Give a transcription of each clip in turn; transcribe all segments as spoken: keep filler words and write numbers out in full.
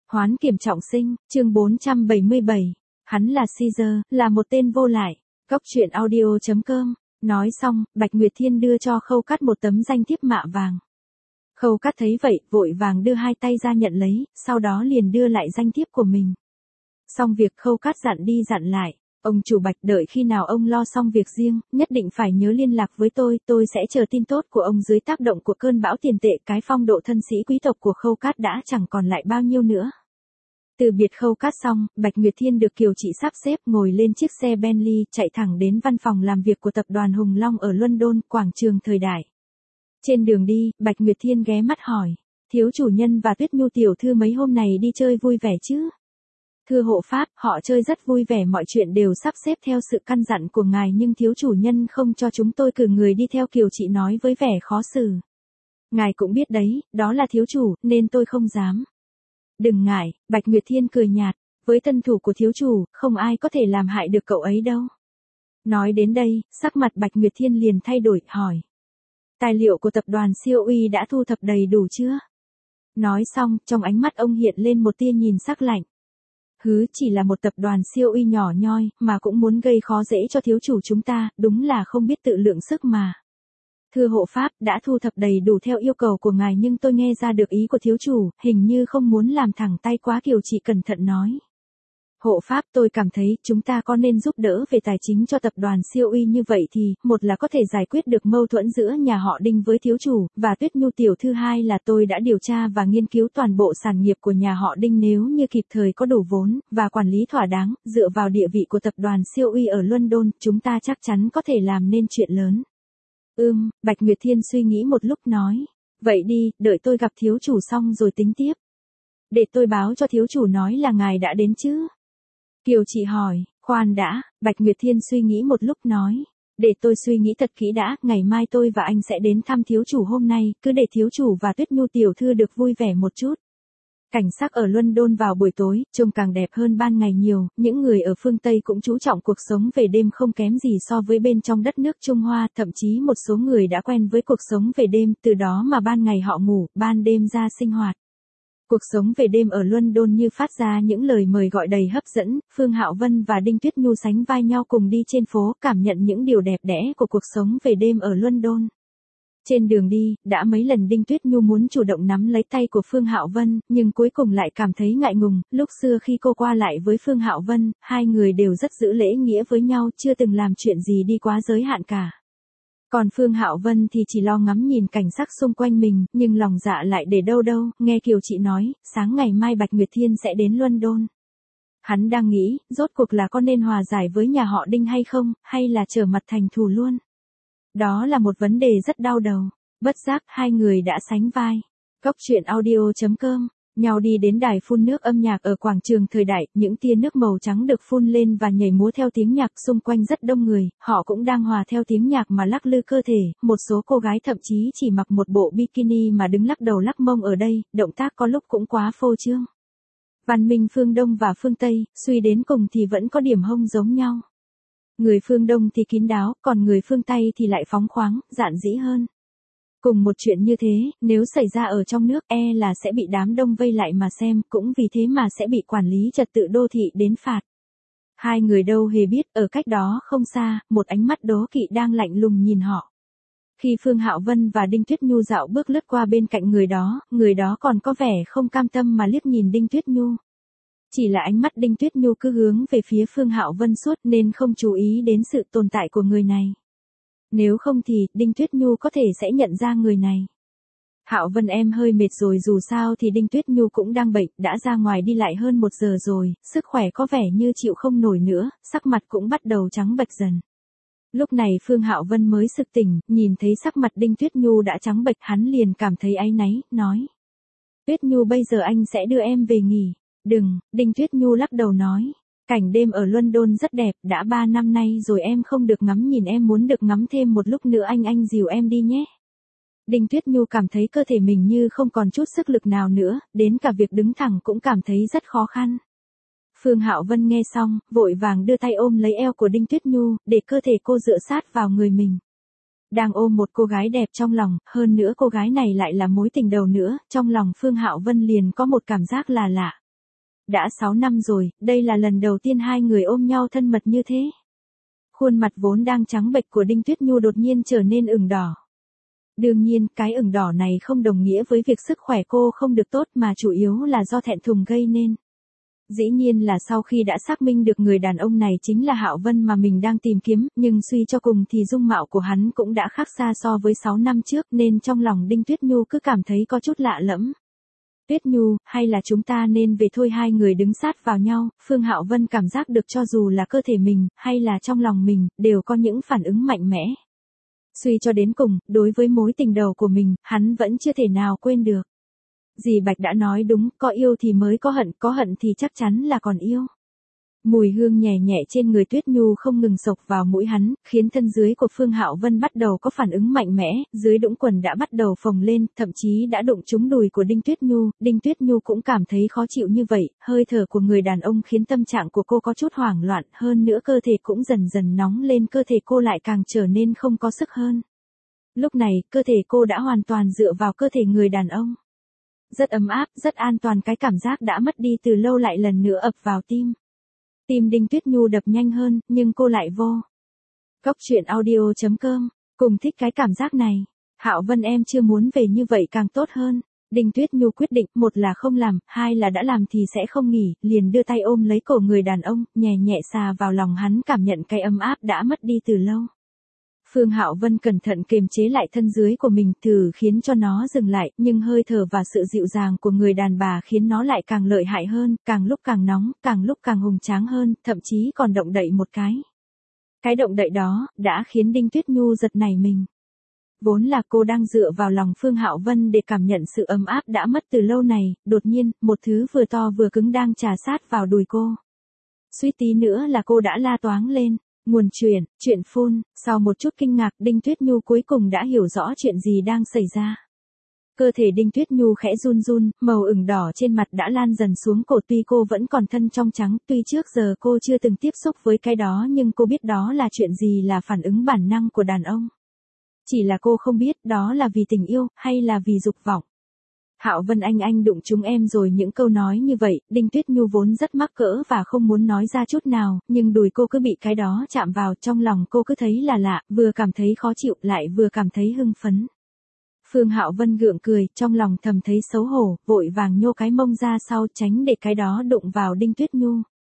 Hoán kiểm trọng sinh, chương bốn trăm bảy mươi bảy. Hắn là Caesar, là một tên vô lại. Góc truyện audio chấm com. Nói xong, Bạch Nguyệt Thiên đưa cho Khâu Cát một tấm danh thiếp mạ vàng. Khâu Cát thấy vậy, vội vàng đưa hai tay ra nhận lấy, sau đó liền đưa lại danh thiếp của mình. Xong việc Khâu Cát dặn đi dặn lại. Ông chủ Bạch, đợi khi nào ông lo xong việc riêng, nhất định phải nhớ liên lạc với tôi, tôi sẽ chờ tin tốt của ông. Dưới tác động của cơn bão tiền tệ, cái phong độ thân sĩ quý tộc của Khâu Cát đã chẳng còn lại bao nhiêu nữa. Từ biệt Khâu Cát xong, Bạch Nguyệt Thiên được Kiều Trị sắp xếp ngồi lên chiếc xe Bentley chạy thẳng đến văn phòng làm việc của tập đoàn Hùng Long ở London, quảng trường thời đại. Trên đường đi, Bạch Nguyệt Thiên ghé mắt hỏi, thiếu chủ nhân và Tuyết Nhu tiểu thư mấy hôm này đi chơi vui vẻ chứ? Thưa hộ pháp, họ chơi rất vui vẻ, mọi chuyện đều sắp xếp theo sự căn dặn của ngài, nhưng thiếu chủ nhân không cho chúng tôi cử người đi theo, Kiều Trị nói với vẻ khó xử. Ngài cũng biết đấy, đó là thiếu chủ, nên tôi không dám. Đừng ngại, Bạch Nguyệt Thiên cười nhạt, với tân thủ của thiếu chủ, không ai có thể làm hại được cậu ấy đâu. Nói đến đây, sắc mặt Bạch Nguyệt Thiên liền thay đổi, hỏi. Tài liệu của tập đoàn siêu uy đã thu thập đầy đủ chưa? Nói xong, trong ánh mắt ông hiện lên một tia nhìn sắc lạnh. Hứ, chỉ là một tập đoàn siêu uy nhỏ nhoi, mà cũng muốn gây khó dễ cho thiếu chủ chúng ta, đúng là không biết tự lượng sức mà. Thưa hộ pháp, đã thu thập đầy đủ theo yêu cầu của ngài, nhưng tôi nghe ra được ý của thiếu chủ, hình như không muốn làm thẳng tay quá, Kiều Trị cẩn thận nói. Hộ pháp, tôi cảm thấy chúng ta có nên giúp đỡ về tài chính cho tập đoàn siêu uy như vậy thì, một là có thể giải quyết được mâu thuẫn giữa nhà họ Đinh với thiếu chủ, và Tuyết Nhu tiểu thư, hai là tôi đã điều tra và nghiên cứu toàn bộ sản nghiệp của nhà họ Đinh, nếu như kịp thời có đủ vốn, và quản lý thỏa đáng, dựa vào địa vị của tập đoàn siêu uy ở London, chúng ta chắc chắn có thể làm nên chuyện lớn. Ừm, Bạch Nguyệt Thiên suy nghĩ một lúc nói, vậy đi, đợi tôi gặp thiếu chủ xong rồi tính tiếp. Để tôi báo cho thiếu chủ nói là ngài đã đến chứ? Kiều Trị hỏi, khoan đã, Bạch Nguyệt Thiên suy nghĩ một lúc nói, để tôi suy nghĩ thật kỹ đã, ngày mai tôi và anh sẽ đến thăm thiếu chủ, hôm nay, cứ để thiếu chủ và Tuyết Nhu tiểu thư được vui vẻ một chút. Cảnh sắc ở London vào buổi tối, trông càng đẹp hơn ban ngày nhiều, những người ở phương Tây cũng chú trọng cuộc sống về đêm không kém gì so với bên trong đất nước Trung Hoa, thậm chí một số người đã quen với cuộc sống về đêm, từ đó mà ban ngày họ ngủ, ban đêm ra sinh hoạt. Cuộc sống về đêm ở London như phát ra những lời mời gọi đầy hấp dẫn, Phương Hạo Vân và Đinh Tuyết Nhu sánh vai nhau cùng đi trên phố, cảm nhận những điều đẹp đẽ của cuộc sống về đêm ở London. Trên đường đi, đã mấy lần Đinh Tuyết Nhu muốn chủ động nắm lấy tay của Phương Hạo Vân, nhưng cuối cùng lại cảm thấy ngại ngùng. Lúc xưa khi cô qua lại với Phương Hạo Vân, hai người đều rất giữ lễ nghĩa với nhau, chưa từng làm chuyện gì đi quá giới hạn cả. Còn Phương Hạo Vân thì chỉ lo ngắm nhìn cảnh sắc xung quanh mình, nhưng lòng dạ lại để đâu đâu. Nghe Kiều Trị nói, sáng ngày mai Bạch Nguyệt Thiên sẽ đến London. Hắn đang nghĩ, rốt cuộc là có nên hòa giải với nhà họ Đinh hay không, hay là trở mặt thành thù luôn. Đó là một vấn đề rất đau đầu. Bất giác, hai người đã sánh vai. Góc truyện audio chấm com. Nhau đi đến đài phun nước âm nhạc ở quảng trường thời đại, những tia nước màu trắng được phun lên và nhảy múa theo tiếng nhạc, xung quanh rất đông người, họ cũng đang hòa theo tiếng nhạc mà lắc lư cơ thể, một số cô gái thậm chí chỉ mặc một bộ bikini mà đứng lắc đầu lắc mông ở đây, động tác có lúc cũng quá phô trương. Văn minh phương Đông và phương Tây, suy đến cùng thì vẫn có điểm hông giống nhau. Người phương Đông thì kín đáo, còn người phương Tây thì lại phóng khoáng, dạn dĩ hơn. Cùng một chuyện như thế, nếu xảy ra ở trong nước, e là sẽ bị đám đông vây lại mà xem, cũng vì thế mà sẽ bị quản lý trật tự đô thị đến phạt. Hai người đâu hề biết, ở cách đó không xa, một ánh mắt đố kỵ đang lạnh lùng nhìn họ. Khi Phương Hạo Vân và Đinh Tuyết Nhu dạo bước lướt qua bên cạnh người đó, người đó còn có vẻ không cam tâm mà liếc nhìn Đinh Tuyết Nhu. Chỉ là ánh mắt Đinh Tuyết Nhu cứ hướng về phía Phương Hạo Vân suốt nên không chú ý đến sự tồn tại của người này. Nếu không thì, Đinh Tuyết Nhu có thể sẽ nhận ra người này. Hạo Vân em hơi mệt rồi, dù sao thì Đinh Tuyết Nhu cũng đang bệnh, đã ra ngoài đi lại hơn một giờ rồi, sức khỏe có vẻ như chịu không nổi nữa, sắc mặt cũng bắt đầu trắng bệch dần. Lúc này Phương Hạo Vân mới sực tỉnh, nhìn thấy sắc mặt Đinh Tuyết Nhu đã trắng bệch, hắn liền cảm thấy áy náy, nói. Tuyết Nhu, bây giờ anh sẽ đưa em về nghỉ. Đừng, Đinh Tuyết Nhu lắc đầu nói. Cảnh đêm ở London rất đẹp, đã ba năm nay rồi em không được ngắm nhìn, em muốn được ngắm thêm một lúc nữa, anh anh dìu em đi nhé. Đinh Tuyết Nhu cảm thấy cơ thể mình như không còn chút sức lực nào nữa, đến cả việc đứng thẳng cũng cảm thấy rất khó khăn. Phương Hạo Vân nghe xong, vội vàng đưa tay ôm lấy eo của Đinh Tuyết Nhu, để cơ thể cô dựa sát vào người mình. Đang ôm một cô gái đẹp trong lòng, hơn nữa cô gái này lại là mối tình đầu nữa, trong lòng Phương Hạo Vân liền có một cảm giác là lạ. Đã sáu năm rồi, đây là lần đầu tiên hai người ôm nhau thân mật như thế. Khuôn mặt vốn đang trắng bệch của Đinh Tuyết Nhu đột nhiên trở nên ửng đỏ. Đương nhiên, cái ửng đỏ này không đồng nghĩa với việc sức khỏe cô không được tốt mà chủ yếu là do thẹn thùng gây nên. Dĩ nhiên là sau khi đã xác minh được người đàn ông này chính là Hạo Vân mà mình đang tìm kiếm, nhưng suy cho cùng thì dung mạo của hắn cũng đã khác xa so với sáu năm trước nên trong lòng Đinh Tuyết Nhu cứ cảm thấy có chút lạ lẫm. Tuyết Nhu, hay là chúng ta nên về thôi? Hai người đứng sát vào nhau, Phương Hạo Vân cảm giác được cho dù là cơ thể mình, hay là trong lòng mình, đều có những phản ứng mạnh mẽ. Suy cho đến cùng, đối với mối tình đầu của mình, hắn vẫn chưa thể nào quên được. Dì Bạch đã nói đúng, có yêu thì mới có hận, có hận thì chắc chắn là còn yêu. Mùi hương nhẹ nhẹ trên người Tuyết Nhu không ngừng xộc vào mũi hắn, khiến thân dưới của Phương Hạo Vân bắt đầu có phản ứng mạnh mẽ, dưới đũng quần đã bắt đầu phồng lên, thậm chí đã đụng trúng đùi của Đinh Tuyết Nhu, Đinh Tuyết Nhu cũng cảm thấy khó chịu như vậy, hơi thở của người đàn ông khiến tâm trạng của cô có chút hoảng loạn, hơn nữa cơ thể cũng dần dần nóng lên, cơ thể cô lại càng trở nên không có sức hơn. Lúc này, cơ thể cô đã hoàn toàn dựa vào cơ thể người đàn ông. Rất ấm áp, rất an toàn, cái cảm giác đã mất đi từ lâu lại lần nữa ập vào tim. Tim Đinh Tuyết Nhu đập nhanh hơn, nhưng cô lại vô. Cóc truyện audio chấm com, cùng thích cái cảm giác này. Hạo Vân em chưa muốn về như vậy càng tốt hơn. Đinh Tuyết Nhu quyết định, một là không làm, hai là đã làm thì sẽ không nghỉ, liền đưa tay ôm lấy cổ người đàn ông, nhẹ nhẹ xà vào lòng hắn, cảm nhận cái ấm áp đã mất đi từ lâu. Phương Hạo Vân cẩn thận kiềm chế lại thân dưới của mình, thử khiến cho nó dừng lại, nhưng hơi thở và sự dịu dàng của người đàn bà khiến nó lại càng lợi hại hơn, càng lúc càng nóng, càng lúc càng hùng tráng hơn, thậm chí còn động đậy một cái. Cái động đậy đó, đã khiến Đinh Tuyết Nhu giật nảy mình. Vốn là cô đang dựa vào lòng Phương Hạo Vân để cảm nhận sự ấm áp đã mất từ lâu này, đột nhiên, một thứ vừa to vừa cứng đang trà sát vào đùi cô. Suýt tí nữa là cô đã la toáng lên. Nguồn chuyện, chuyện phun, sau một chút kinh ngạc, Đinh Tuyết Nhu cuối cùng đã hiểu rõ chuyện gì đang xảy ra. Cơ thể Đinh Tuyết Nhu khẽ run run, màu ửng đỏ trên mặt đã lan dần xuống cổ, tuy cô vẫn còn thân trong trắng, tuy trước giờ cô chưa từng tiếp xúc với cái đó nhưng cô biết đó là chuyện gì, là phản ứng bản năng của đàn ông. Chỉ là cô không biết đó là vì tình yêu, hay là vì dục vọng. Hạo Vân anh anh đụng chúng em rồi, những câu nói như vậy, Đinh Tuyết Nhu vốn rất mắc cỡ và không muốn nói ra chút nào, nhưng đùi cô cứ bị cái đó chạm vào, trong lòng cô cứ thấy là lạ, vừa cảm thấy khó chịu, lại vừa cảm thấy hưng phấn. Phương Hạo Vân gượng cười, trong lòng thầm thấy xấu hổ, vội vàng nhô cái mông ra sau tránh để cái đó đụng vào Đinh Tuyết Nhu.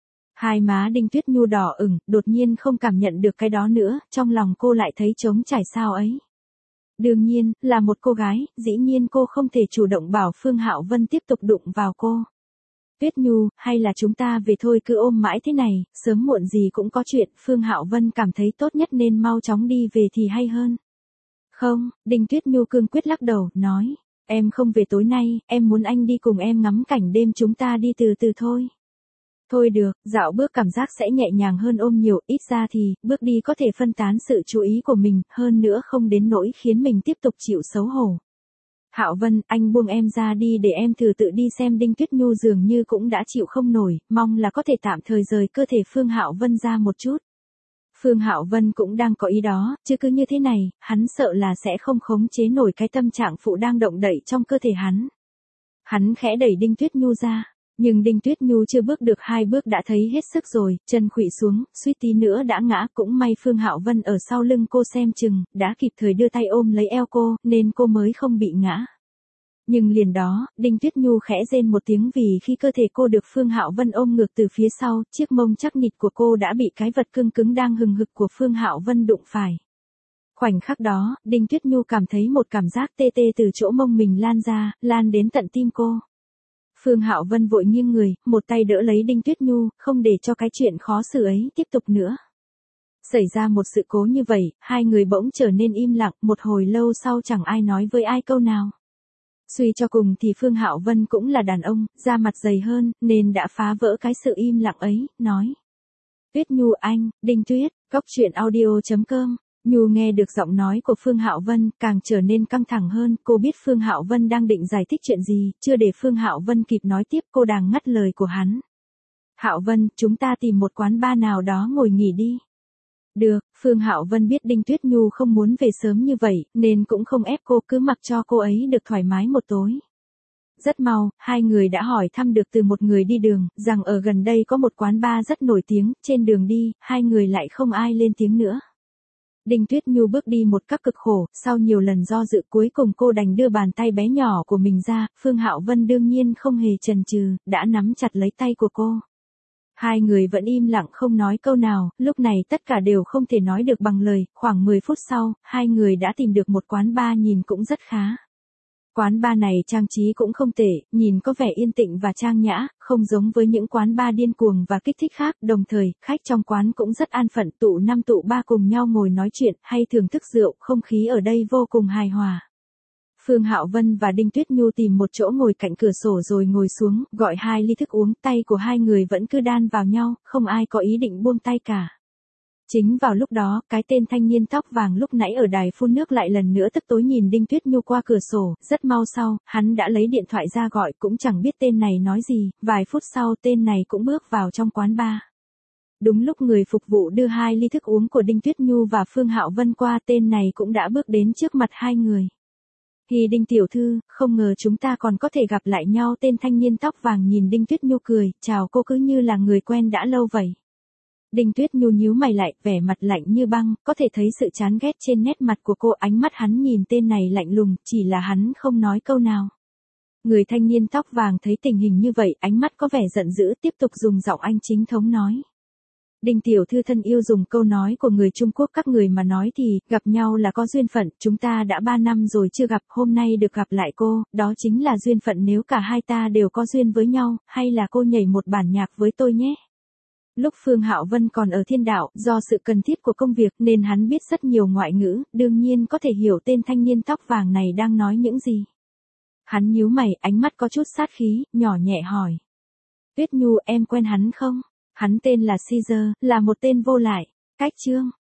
Hai má Đinh Tuyết Nhu đỏ ửng, đột nhiên không cảm nhận được cái đó nữa, trong lòng cô lại thấy trống trải sao ấy. Đương nhiên, là một cô gái, dĩ nhiên cô không thể chủ động bảo Phương Hạo Vân tiếp tục đụng vào cô. Tuyết Nhu, hay là chúng ta về thôi, cứ ôm mãi thế này, sớm muộn gì cũng có chuyện, Phương Hạo Vân cảm thấy tốt nhất nên mau chóng đi về thì hay hơn. Không, Đinh Tuyết Nhu cương quyết lắc đầu, nói, em không về tối nay, em muốn anh đi cùng em ngắm cảnh đêm, chúng ta đi từ từ thôi. Thôi được, dạo bước cảm giác sẽ nhẹ nhàng hơn ôm nhiều, ít ra thì, bước đi có thể phân tán sự chú ý của mình, hơn nữa không đến nỗi khiến mình tiếp tục chịu xấu hổ. Hạo Vân, anh buông em ra đi để em thử tự đi xem. Đinh Tuyết Nhu dường như cũng đã chịu không nổi, mong là có thể tạm thời rời cơ thể Phương Hạo Vân ra một chút. Phương Hạo Vân cũng đang có ý đó, chứ cứ như thế này, hắn sợ là sẽ không khống chế nổi cái tâm trạng phụ đang động đậy trong cơ thể hắn. Hắn khẽ đẩy Đinh Tuyết Nhu ra. Nhưng Đinh Tuyết Nhu chưa bước được hai bước đã thấy hết sức rồi, chân khuỵu xuống, suýt tí nữa đã ngã, cũng may Phương Hạo Vân ở sau lưng cô xem chừng, đã kịp thời đưa tay ôm lấy eo cô, nên cô mới không bị ngã. Nhưng liền đó, Đinh Tuyết Nhu khẽ rên một tiếng vì khi cơ thể cô được Phương Hạo Vân ôm ngược từ phía sau, chiếc mông chắc nịch của cô đã bị cái vật cưng cứng đang hừng hực của Phương Hạo Vân đụng phải. Khoảnh khắc đó, Đinh Tuyết Nhu cảm thấy một cảm giác tê tê từ chỗ mông mình lan ra, lan đến tận tim cô. Phương Hạo Vân vội nghiêng người, một tay đỡ lấy Đinh Tuyết Nhu, không để cho cái chuyện khó xử ấy tiếp tục nữa. Xảy ra một sự cố như vậy, hai người bỗng trở nên im lặng, một hồi lâu sau chẳng ai nói với ai câu nào. Suy cho cùng thì Phương Hạo Vân cũng là đàn ông, da mặt dày hơn, nên đã phá vỡ cái sự im lặng ấy, nói. Tuyết Nhu anh, Đinh Tuyết, cóc truyện audio chấm com. Nhu nghe được giọng nói của Phương Hạo Vân, càng trở nên căng thẳng hơn, cô biết Phương Hạo Vân đang định giải thích chuyện gì, chưa để Phương Hạo Vân kịp nói tiếp, cô đang ngắt lời của hắn. Hạo Vân, chúng ta tìm một quán bar nào đó ngồi nghỉ đi. Được, Phương Hạo Vân biết Đinh Tuyết Nhu không muốn về sớm như vậy, nên cũng không ép cô, cứ mặc cho cô ấy được thoải mái một tối. Rất mau, hai người đã hỏi thăm được từ một người đi đường, rằng ở gần đây có một quán bar rất nổi tiếng, trên đường đi, hai người lại không ai lên tiếng nữa. Đinh Tuyết Nhu bước đi một cách cực khổ, sau nhiều lần do dự cuối cùng cô đành đưa bàn tay bé nhỏ của mình ra, Phương Hạo Vân đương nhiên không hề chần chừ, đã nắm chặt lấy tay của cô. Hai người vẫn im lặng không nói câu nào, lúc này tất cả đều không thể nói được bằng lời, khoảng mười phút sau, hai người đã tìm được một quán bar nhìn cũng rất khá. Quán bar này trang trí cũng không tệ, nhìn có vẻ yên tĩnh và trang nhã, không giống với những quán bar điên cuồng và kích thích khác, đồng thời, khách trong quán cũng rất an phận, tụ năm tụ ba cùng nhau ngồi nói chuyện, hay thưởng thức rượu, không khí ở đây vô cùng hài hòa. Phương Hạo Vân và Đinh Tuyết Nhu tìm một chỗ ngồi cạnh cửa sổ rồi ngồi xuống, gọi hai ly thức uống, tay của hai người vẫn cứ đan vào nhau, không ai có ý định buông tay cả. Chính vào lúc đó, cái tên thanh niên tóc vàng lúc nãy ở đài phun nước lại lần nữa tức tối nhìn Đinh Tuyết Nhu qua cửa sổ, rất mau sau, hắn đã lấy điện thoại ra gọi cũng chẳng biết tên này nói gì, vài phút sau tên này cũng bước vào trong quán bar. Đúng lúc người phục vụ đưa hai ly thức uống của Đinh Tuyết Nhu và Phương Hạo Vân qua, tên này cũng đã bước đến trước mặt hai người. Hi Đinh tiểu thư, không ngờ chúng ta còn có thể gặp lại nhau, tên thanh niên tóc vàng nhìn Đinh Tuyết Nhu cười, chào cô cứ như là người quen đã lâu vậy. Đinh Tuyết Nhu nhíu mày lại, vẻ mặt lạnh như băng, có thể thấy sự chán ghét trên nét mặt của cô, ánh mắt hắn nhìn tên này lạnh lùng, chỉ là hắn không nói câu nào. Người thanh niên tóc vàng thấy tình hình như vậy, ánh mắt có vẻ giận dữ, tiếp tục dùng giọng Anh chính thống nói. Đinh tiểu thư thân yêu, dùng câu nói của người Trung Quốc các người mà nói thì, gặp nhau là có duyên phận, chúng ta đã ba năm rồi chưa gặp, hôm nay được gặp lại cô, đó chính là duyên phận, nếu cả hai ta đều có duyên với nhau, hay là cô nhảy một bản nhạc với tôi nhé. Lúc Phương Hạo Vân còn ở Thiên Đạo, do sự cần thiết của công việc nên hắn biết rất nhiều ngoại ngữ, đương nhiên có thể hiểu tên thanh niên tóc vàng này đang nói những gì. Hắn nhíu mày, ánh mắt có chút sát khí, nhỏ nhẹ hỏi. Tuyết Nhu, em quen hắn không? Hắn tên là Caesar, là một tên vô lại. Cách chương